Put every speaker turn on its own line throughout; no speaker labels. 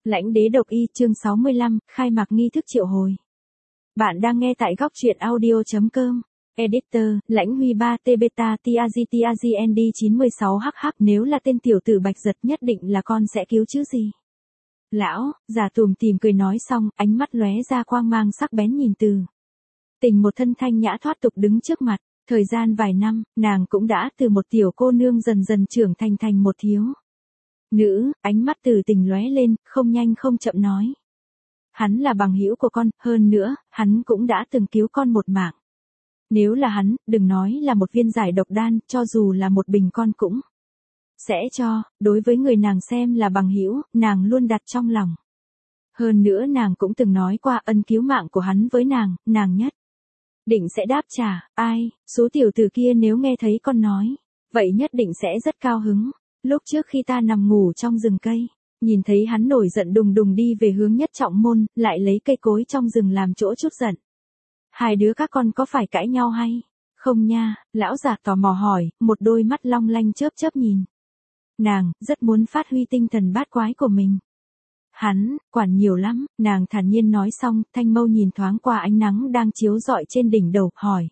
Lãnh đế độc y chương 65, khai mạc nghi thức triệu hồi. Bạn đang nghe tại góc truyện audio.com. Editor, Lãnh Huy 3T Beta TAGTAGND 96HH. Nếu là tên tiểu tử Bạch Giật nhất định là con sẽ cứu chứ gì. Lão, già tùm tìm cười nói xong, ánh mắt lóe ra quang mang sắc bén nhìn Từ Tình một thân thanh nhã thoát tục đứng trước mặt. Thời gian vài năm, nàng cũng đã từ một tiểu cô nương dần dần trưởng thành một thiếu nữ. Ánh mắt Từ Tình lóe lên, không nhanh không chậm nói. Hắn là bằng hữu của con, hơn nữa, hắn cũng đã từng cứu con một mạng. Nếu là hắn, đừng nói là một viên giải độc đan, cho dù là một bình con cũng sẽ cho. Đối với người nàng xem là bằng hữu, nàng luôn đặt trong lòng. Hơn nữa nàng cũng từng nói qua ân cứu mạng của hắn với nàng nhất định sẽ đáp trả. Ai, số tiểu tử kia nếu nghe thấy con nói, vậy nhất định sẽ rất cao hứng. Lúc trước khi ta nằm ngủ trong rừng cây, nhìn thấy hắn nổi giận đùng đùng đi về hướng Nhất Trọng Môn, lại lấy cây cối trong rừng làm chỗ trút giận. Hai đứa các con có phải cãi nhau hay không nha? Lão già tò mò hỏi, một đôi mắt long lanh chớp nhìn nàng, rất muốn phát huy tinh thần bát quái của mình. Hắn, quản nhiều lắm, nàng thản nhiên nói xong, thanh mâu nhìn thoáng qua ánh nắng đang chiếu rọi trên đỉnh đầu, hỏi.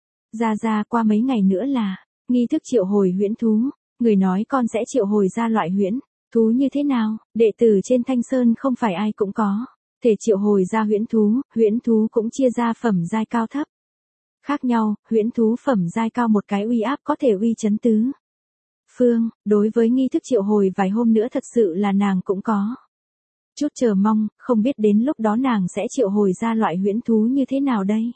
Ra qua mấy ngày nữa là nghi thức triệu hồi huyễn thú, người nói con sẽ triệu hồi ra loại huyễn thú như thế nào? Đệ tử trên Thanh Sơn không phải ai cũng có thể triệu hồi ra huyễn thú cũng chia ra phẩm giai cao thấp khác nhau. Huyễn thú phẩm giai cao một cái uy áp có thể uy chấn tứ phương. Đối với nghi thức triệu hồi vài hôm nữa thật sự là nàng cũng có chút chờ mong, không biết đến lúc đó nàng sẽ triệu hồi ra loại huyễn thú như thế nào đây.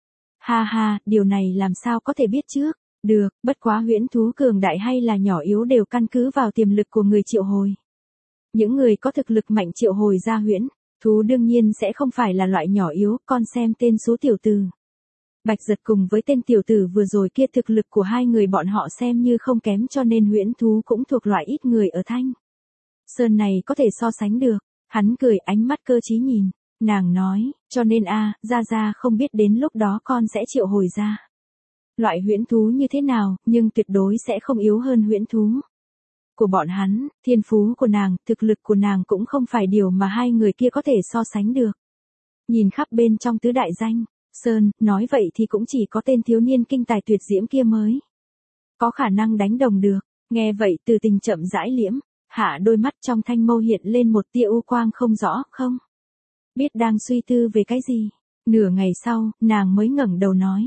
Ha, điều này làm sao có thể biết trước được, bất quá huyễn thú cường đại hay là nhỏ yếu đều căn cứ vào tiềm lực của người triệu hồi. Những người có thực lực mạnh triệu hồi ra huyễn thú đương nhiên sẽ không phải là loại nhỏ yếu. Con xem tên số tiểu tử Bạch Giật cùng với tên tiểu tử vừa rồi kia, thực lực của hai người bọn họ xem như không kém, cho nên huyễn thú cũng thuộc loại ít người ở Thanh Sơn này có thể so sánh được. Hắn cười, ánh mắt cơ trí nhìn nàng nói, cho nên ra không biết đến lúc đó con sẽ triệu hồi ra loại huyễn thú như thế nào, nhưng tuyệt đối sẽ không yếu hơn huyễn thú của bọn hắn. Thiên phú của nàng, thực lực của nàng cũng không phải điều mà hai người kia có thể so sánh được. Nhìn khắp bên trong tứ đại danh sơn, nói vậy thì cũng chỉ có tên thiếu niên kinh tài tuyệt diễm kia mới có khả năng đánh đồng được. Nghe vậy Từ Tình chậm rãi liễm hạ đôi mắt, trong thanh mâu hiện lên một tia u quang không rõ, không biết đang suy tư về cái gì. Nửa ngày sau, nàng mới ngẩng đầu nói.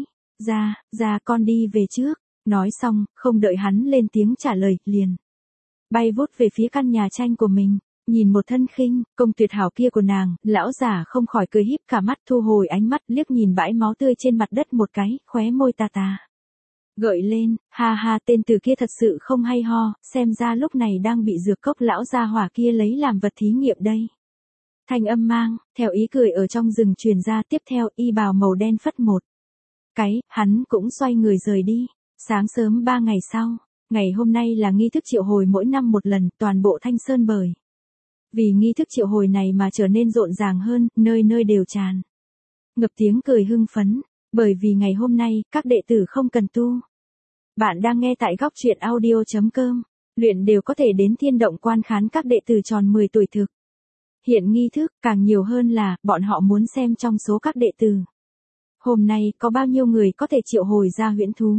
Ra con đi về trước. Nói xong, không đợi hắn lên tiếng trả lời, liền bay vút về phía căn nhà tranh của mình. Nhìn một thân khinh công tuyệt hảo kia của nàng, lão già không khỏi cười híp cả mắt, thu hồi ánh mắt, liếc nhìn bãi máu tươi trên mặt đất một cái, khóe môi tà gợi lên. Ha, tên từ kia thật sự không hay ho, xem ra lúc này đang bị dược cốc lão gia hỏa kia lấy làm vật thí nghiệm đây. Thanh âm mang theo ý cười ở trong rừng truyền ra, tiếp theo y bào màu đen phất một cái, hắn cũng xoay người rời đi. Sáng sớm 3 ngày sau, ngày hôm nay là nghi thức triệu hồi mỗi năm một lần, toàn bộ Thanh Sơn bởi vì nghi thức triệu hồi này mà trở nên rộn ràng hơn, nơi đều tràn ngập tiếng cười hưng phấn, bởi vì ngày hôm nay các đệ tử không cần tu. Bạn đang nghe tại góc truyện audio.com. Luyện đều có thể đến Thiên Động quan khán các đệ tử tròn 10 tuổi thực hiện nghi thức. Càng nhiều hơn là bọn họ muốn xem trong số các đệ tử hôm nay có bao nhiêu người có thể triệu hồi ra huyễn thú,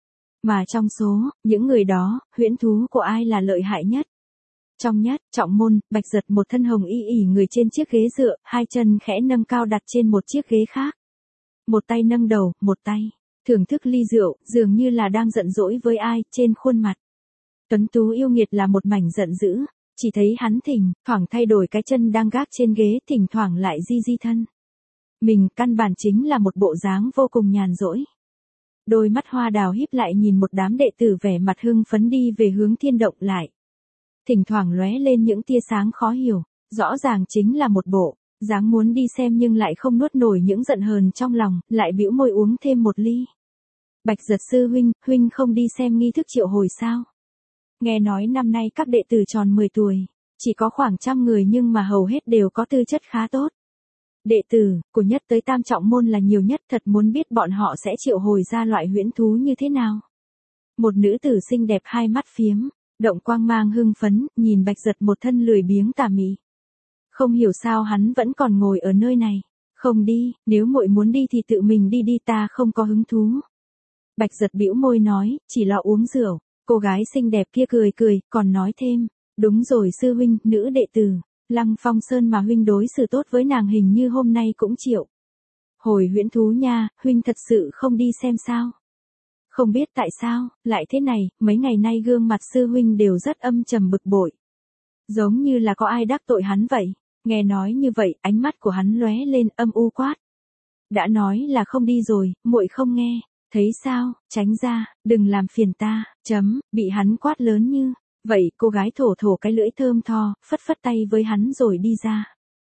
mà trong số những người đó, huyễn thú của ai là lợi hại nhất. Trong Nhất Trọng Môn, Bạch Giật một thân hồng y ỉ người trên chiếc ghế dựa, hai chân khẽ nâng cao đặt trên một chiếc ghế khác. Một tay nâng đầu, một tay thưởng thức ly rượu, dường như là đang giận dỗi với ai. Trên khuôn mặt tuấn tú yêu nghiệt là một mảnh giận dữ, chỉ thấy hắn thỉnh thoảng thay đổi cái chân đang gác trên ghế, thỉnh thoảng lại di thân mình, căn bản chính là một bộ dáng vô cùng nhàn rỗi. Đôi mắt hoa đào híp lại nhìn một đám đệ tử vẻ mặt hưng phấn đi về hướng Thiên Động, lại thỉnh thoảng lóe lên những tia sáng khó hiểu, rõ ràng chính là một bộ dáng muốn đi xem nhưng lại không nuốt nổi những giận hờn trong lòng, lại bĩu môi uống thêm một ly. Bạch Giật sư huynh không đi xem nghi thức triệu hồi sao? Nghe nói năm nay các đệ tử tròn 10 tuổi, chỉ có khoảng 100 người nhưng mà hầu hết đều có tư chất khá tốt. Đệ tử của Nhất tới Tam Trọng Môn là nhiều nhất, thật muốn biết bọn họ sẽ triệu hồi ra loại huyễn thú như thế nào. Một nữ tử xinh đẹp hai mắt phiếm động quang mang hưng phấn, nhìn Bạch Giật một thân lười biếng tà mị. Không hiểu sao hắn vẫn còn ngồi ở nơi này. Không đi, nếu muội muốn đi thì tự mình đi đi, ta không có hứng thú. Bạch Giật bĩu môi nói, chỉ lo uống rượu. Cô gái xinh đẹp kia cười cười, còn nói thêm, đúng rồi sư huynh, nữ đệ tử, Lăng Phong Sơn mà huynh đối xử tốt với nàng hình như hôm nay cũng chịu. Hồi Huyễn Thú nha, huynh thật sự không đi xem sao? Không biết tại sao, lại thế này, mấy ngày nay gương mặt sư huynh đều rất âm trầm bực bội. Giống như là có ai đắc tội hắn vậy. Nghe nói như vậy, ánh mắt của hắn lóe lên âm u quát. Đã nói là không đi rồi, muội không nghe. Thấy sao, tránh ra, đừng làm phiền ta, bị hắn quát lớn như. Vậy cô gái thổ thổ cái lưỡi thơm tho, phất phất tay với hắn rồi đi ra.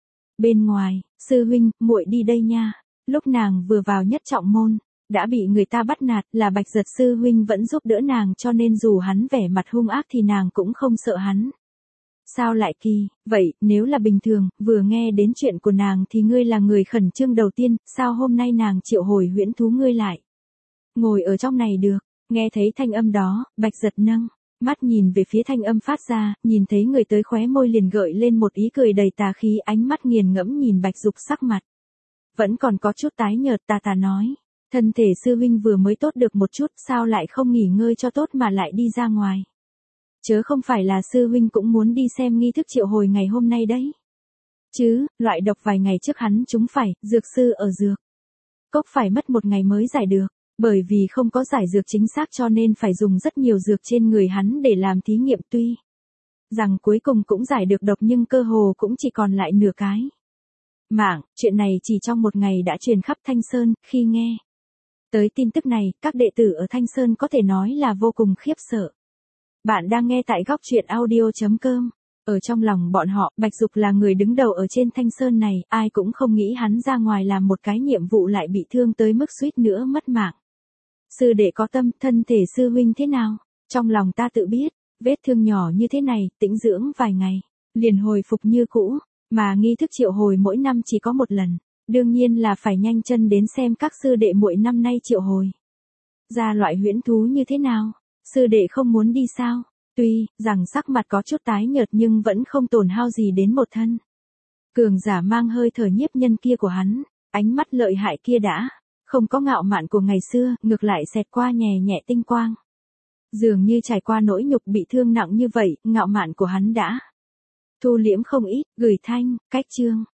Bên ngoài, sư huynh, muội đi đây nha. Lúc nàng vừa vào Nhất Trọng môn, đã bị người ta bắt nạt, là Bạch Giật sư huynh vẫn giúp đỡ nàng, cho nên dù hắn vẻ mặt hung ác thì nàng cũng không sợ hắn. Sao lại kỳ, vậy, nếu là bình thường, vừa nghe đến chuyện của nàng thì ngươi là người khẩn trương đầu tiên, sao hôm nay nàng triệu hồi Huyễn Thú ngươi lại? Ngồi ở trong này được, nghe thấy thanh âm đó, Bạch Giật nâng mắt nhìn về phía thanh âm phát ra, nhìn thấy người tới khóe môi liền gợi lên một ý cười đầy tà khí, ánh mắt nghiền ngẫm nhìn Bạch Dục sắc mặt. Vẫn còn có chút tái nhợt, tà nói, thân thể sư huynh vừa mới tốt được một chút, sao lại không nghỉ ngơi cho tốt mà lại đi ra ngoài? Chớ không phải là sư huynh cũng muốn đi xem nghi thức triệu hồi ngày hôm nay đấy. Chứ, loại độc vài ngày trước hắn chúng phải, dược sư ở dược cốc phải mất một ngày mới giải được. Bởi vì không có giải dược chính xác cho nên phải dùng rất nhiều dược trên người hắn để làm thí nghiệm, tuy rằng cuối cùng cũng giải được độc nhưng cơ hồ cũng chỉ còn lại nửa cái mạng. Chuyện này chỉ trong một ngày đã truyền khắp Thanh Sơn. Khi nghe tới tin tức này, các đệ tử ở Thanh Sơn có thể nói là vô cùng khiếp sợ. Bạn đang nghe tại góc truyện audio.com. Ở trong lòng bọn họ, Bạch Dục là người đứng đầu ở trên Thanh Sơn này, ai cũng không nghĩ hắn ra ngoài làm một cái nhiệm vụ lại bị thương tới mức suýt nữa mất mạng. Sư đệ có tâm, thân thể sư huynh thế nào? Trong lòng ta tự biết, vết thương nhỏ như thế này, tĩnh dưỡng vài ngày, liền hồi phục như cũ, mà nghi thức triệu hồi mỗi năm chỉ có một lần, đương nhiên là phải nhanh chân đến xem các sư đệ muội năm nay triệu hồi ra loại huyễn thú như thế nào. Sư đệ không muốn đi sao? Tuy rằng sắc mặt có chút tái nhợt nhưng vẫn không tổn hao gì đến một thân cường giả mang hơi thở nhiếp nhân kia của hắn, ánh mắt lợi hại kia đã không có ngạo mạn của ngày xưa, ngược lại xẹt qua nhẹ nhẹ tinh quang. Dường như trải qua nỗi nhục bị thương nặng như vậy, ngạo mạn của hắn đã thu liễm không ít, gửi thanh, cách chương.